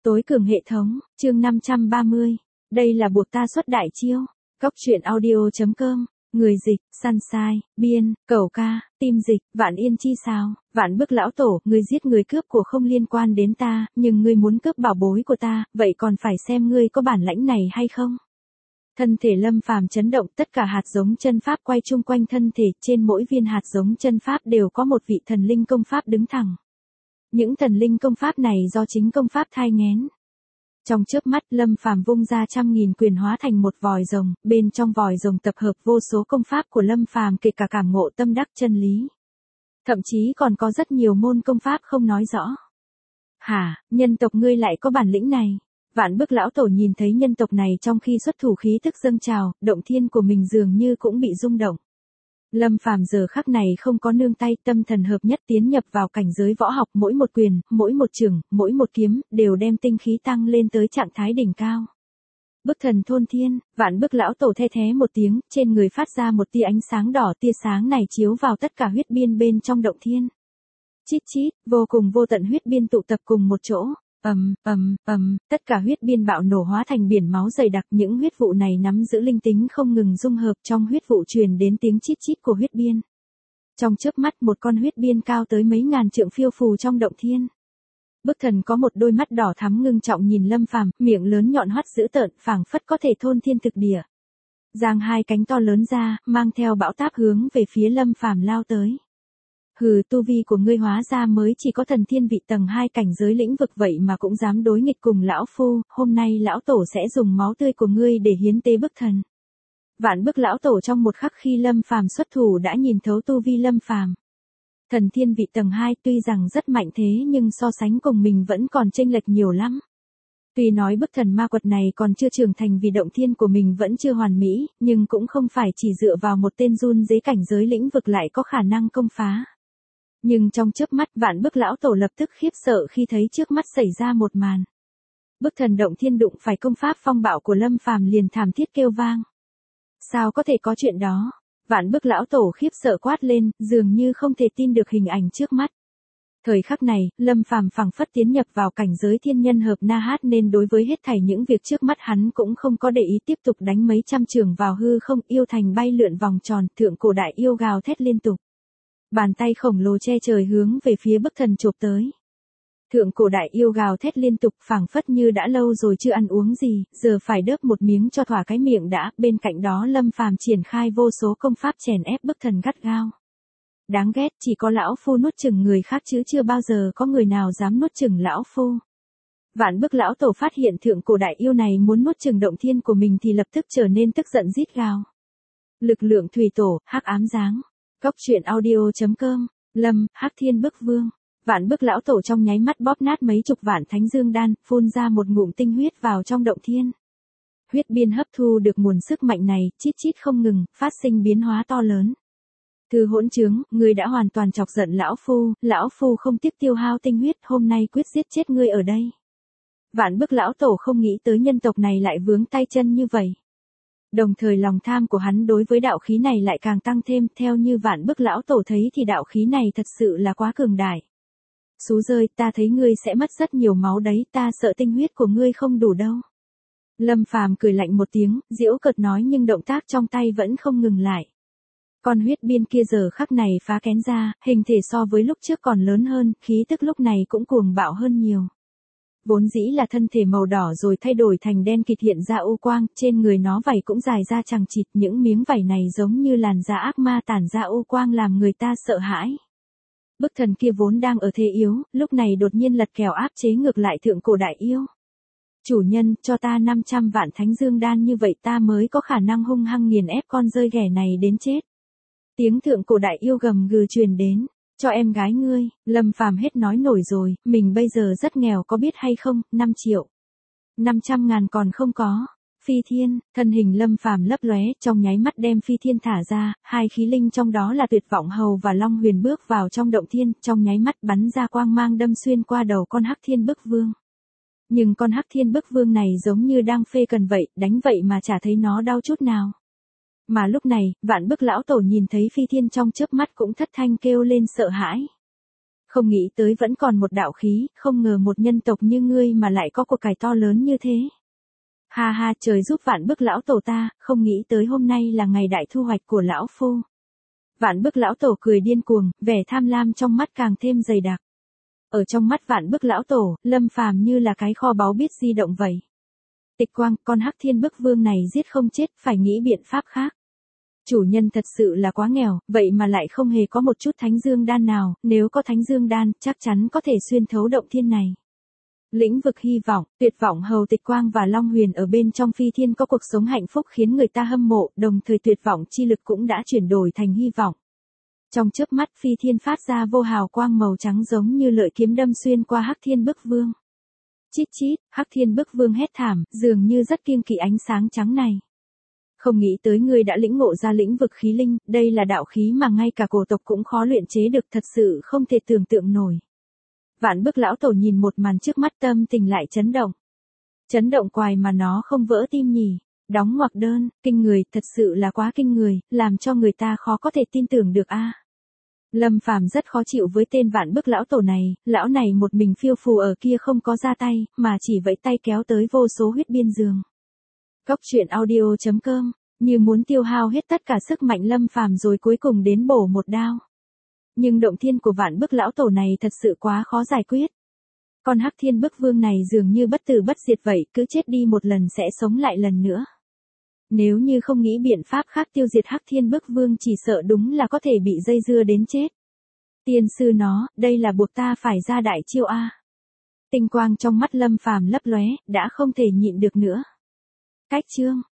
Tối cường hệ thống, chương 530. Đây là buộc ta xuất đại chiêu. Cóc truyện audio.com. Người dịch, Sunshine, biên, cẩu ca, tim dịch, Vạn Yên chi sao, Vạn Bức lão tổ, ngươi giết người cướp của không liên quan đến ta, nhưng ngươi muốn cướp bảo bối của ta, vậy còn phải xem ngươi có bản lãnh này hay không. Thân thể Lâm Phàm chấn động, tất cả hạt giống chân pháp quay chung quanh thân thể, trên mỗi viên hạt giống chân pháp đều có một vị thần linh công pháp đứng thẳng. Những thần linh công pháp này do chính công pháp thai nghén. Trong chớp mắt, Lâm Phàm vung ra 100.000 quyền hóa thành một vòi rồng, bên trong vòi rồng tập hợp vô số công pháp của Lâm Phàm, kể cả cảm ngộ tâm đắc chân lý. Thậm chí còn có rất nhiều môn công pháp không nói rõ. Hả, nhân tộc ngươi lại có bản lĩnh này? Vạn Bức lão tổ nhìn thấy nhân tộc này trong khi xuất thủ khí tức dâng trào, động thiên của mình dường như cũng bị rung động. Lâm Phàm giờ khắc này không có nương tay, tâm thần hợp nhất tiến nhập vào cảnh giới võ học, mỗi một quyền, mỗi một chưởng, mỗi một kiếm, đều đem tinh khí tăng lên tới trạng thái đỉnh cao. Bức thần thôn thiên, Vạn Bức lão tổ the thé một tiếng, trên người phát ra một tia ánh sáng đỏ, tia sáng này chiếu vào tất cả huyết biên bên trong động thiên. Chít chít, vô cùng vô tận huyết biên tụ tập cùng một chỗ. Tất cả huyết biên bạo nổ hóa thành biển máu dày đặc, những huyết vụ này nắm giữ linh tính không ngừng dung hợp, trong huyết vụ truyền đến tiếng chít chít của huyết biên. Trong chớp mắt, một con huyết biên cao tới mấy ngàn trượng phiêu phù trong động thiên. Bức thần có một đôi mắt đỏ thắm ngưng trọng nhìn Lâm Phàm, miệng lớn nhọn hoắt dữ tợn, phảng phất có thể thôn thiên thực địa. Giang hai cánh to lớn ra, mang theo bão táp hướng về phía Lâm Phàm lao tới. Hừ, tu vi của ngươi hóa ra mới chỉ có thần thiên vị tầng 2 cảnh giới lĩnh vực, vậy mà cũng dám đối nghịch cùng lão phu, hôm nay lão tổ sẽ dùng máu tươi của ngươi để hiến tế bức thần. Vạn Bức lão tổ trong một khắc khi Lâm Phàm xuất thủ đã nhìn thấu tu vi Lâm Phàm. Thần thiên vị tầng 2 tuy rằng rất mạnh thế nhưng so sánh cùng mình vẫn còn chênh lệch nhiều lắm. Tuy nói bức thần ma quật này còn chưa trưởng thành vì động thiên của mình vẫn chưa hoàn mỹ, nhưng cũng không phải chỉ dựa vào một tên run dế cảnh giới lĩnh vực lại có khả năng công phá. Nhưng trong chớp mắt, Vạn Bức lão tổ lập tức khiếp sợ khi thấy trước mắt xảy ra một màn. Bức thần động thiên đụng phải công pháp phong bạo của Lâm Phàm liền thảm thiết kêu vang. Sao có thể có chuyện đó? Vạn Bức lão tổ khiếp sợ quát lên, dường như không thể tin được hình ảnh trước mắt. Thời khắc này, Lâm Phàm phảng phất tiến nhập vào cảnh giới thiên nhân hợp na hát, nên đối với hết thảy những việc trước mắt hắn cũng không có để ý, tiếp tục đánh mấy trăm chưởng vào hư không, yêu thành bay lượn vòng tròn, thượng cổ đại yêu gào thét liên tục. Bàn tay khổng lồ che trời hướng về phía bức thần chộp tới. Thượng cổ đại yêu gào thét liên tục, phảng phất như đã lâu rồi chưa ăn uống gì, giờ phải đớp một miếng cho thỏa cái miệng đã. Bên cạnh đó Lâm Phàm triển khai vô số công pháp chèn ép bức thần gắt gao. Đáng ghét, chỉ có lão phu nuốt chửng người khác chứ chưa bao giờ có người nào dám nuốt chửng lão phu. Vạn Bức lão tổ phát hiện thượng cổ đại yêu này muốn nuốt chửng động thiên của mình thì lập tức trở nên tức giận rít gào. Lực lượng thủy tổ, hắc ám giáng. Cóc truyện audio.com. Lâm, Hắc Thiên Bức Vương. Vạn Bức lão tổ trong nháy mắt bóp nát mấy chục vạn thánh dương đan, phun ra một ngụm tinh huyết vào trong động thiên. Huyết biên hấp thu được nguồn sức mạnh này, chít chít không ngừng, phát sinh biến hóa to lớn. Thư hỗn trướng, ngươi đã hoàn toàn chọc giận lão phu không tiếc tiêu hao tinh huyết, hôm nay quyết giết chết ngươi ở đây. Vạn Bức lão tổ không nghĩ tới nhân tộc này lại vướng tay chân như vậy. Đồng thời lòng tham của hắn đối với đạo khí này lại càng tăng thêm, theo như Vạn Bức lão tổ thấy thì đạo khí này thật sự là quá cường đại. Sú rơi, ta thấy ngươi sẽ mất rất nhiều máu đấy, ta sợ tinh huyết của ngươi không đủ đâu. Lâm Phàm cười lạnh một tiếng, giễu cợt nói, nhưng động tác trong tay vẫn không ngừng lại. Con huyết biên kia giờ khắc này phá kén ra, hình thể so với lúc trước còn lớn hơn, khí tức lúc này cũng cuồng bạo hơn nhiều. Vốn dĩ là thân thể màu đỏ rồi thay đổi thành đen kịt, hiện ra u quang, trên người nó vảy cũng dài ra chằng chịt, những miếng vảy này giống như làn da ác ma tản ra u quang làm người ta sợ hãi. Bức thần kia vốn đang ở thế yếu, lúc này đột nhiên lật kèo áp chế ngược lại thượng cổ đại yêu. Chủ nhân, cho ta 500 vạn thánh dương đan, như vậy ta mới có khả năng hung hăng nghiền ép con rơi ghẻ này đến chết. Tiếng thượng cổ đại yêu gầm gừ truyền đến. Cho em gái ngươi. Lâm Phàm hết nói nổi rồi, mình bây giờ rất nghèo có biết hay không, 5 triệu. 500.000 còn không có. Phi thiên, thân hình Lâm Phàm lấp lóe, trong nháy mắt đem phi thiên thả ra, hai khí linh trong đó là Tuyệt Vọng Hầu và Long Huyền bước vào trong động thiên, trong nháy mắt bắn ra quang mang đâm xuyên qua đầu con Hắc Thiên Bức Vương. Nhưng con Hắc Thiên Bức Vương này giống như đang phê cần vậy, đánh vậy mà chả thấy nó đau chút nào. Mà lúc này, Vạn Bức lão tổ nhìn thấy phi thiên trong chớp mắt cũng thất thanh kêu lên sợ hãi. Không nghĩ tới vẫn còn một đạo khí, không ngờ một nhân tộc như ngươi mà lại có của cải to lớn như thế. Ha ha, trời giúp Vạn Bức lão tổ ta, không nghĩ tới hôm nay là ngày đại thu hoạch của lão phu. Vạn Bức lão tổ cười điên cuồng, vẻ tham lam trong mắt càng thêm dày đặc. Ở trong mắt Vạn Bức lão tổ, Lâm Phàm như là cái kho báu biết di động vậy. Tịch Quang, con Hắc Thiên Bức Vương này giết không chết, phải nghĩ biện pháp khác. Chủ nhân thật sự là quá nghèo, vậy mà lại không hề có một chút Thánh Dương đan nào, nếu có Thánh Dương đan, chắc chắn có thể xuyên thấu động thiên này. Lĩnh vực hy vọng, tuyệt vọng hầu Tịch Quang và Long Huyền ở bên trong phi thiên có cuộc sống hạnh phúc khiến người ta hâm mộ, đồng thời tuyệt vọng chi lực cũng đã chuyển đổi thành hy vọng. Trong chớp mắt phi thiên phát ra vô hào quang màu trắng giống như lợi kiếm đâm xuyên qua Hắc Thiên Bức Vương. Chít chít, Hắc Thiên Bức Vương hét thảm, dường như rất kiêng kỵ ánh sáng trắng này. Không nghĩ tới ngươi đã lĩnh ngộ ra lĩnh vực khí linh, đây là đạo khí mà ngay cả cổ tộc cũng khó luyện chế được, thật sự không thể tưởng tượng nổi. Vạn Bức lão tổ nhìn một màn trước mắt tâm tình lại chấn động. Chấn động quài mà nó không vỡ tim nhỉ. Đóng ngoặc đơn, kinh người, thật sự là quá kinh người, làm cho người ta khó có thể tin tưởng được a. Lâm Phàm rất khó chịu với tên Vạn Bức lão tổ này, lão này một mình phiêu phù ở kia không có ra tay, mà chỉ vẫy tay kéo tới vô số huyết biên giường. Cốc truyện audio.com, như muốn tiêu hao hết tất cả sức mạnh Lâm Phàm rồi cuối cùng đến bổ một đao. Nhưng động thiên của Vạn Bức lão tổ này thật sự quá khó giải quyết. Con Hắc Thiên Bức Vương này dường như bất tử bất diệt vậy, cứ chết đi một lần sẽ sống lại lần nữa. Nếu như không nghĩ biện pháp khác tiêu diệt Hắc Thiên Bức Vương chỉ sợ đúng là có thể bị dây dưa đến chết. Tiên sư nó, đây là buộc ta phải ra đại chiêu a. Tinh quang trong mắt Lâm Phàm lấp lóe, đã không thể nhịn được nữa. Cách chương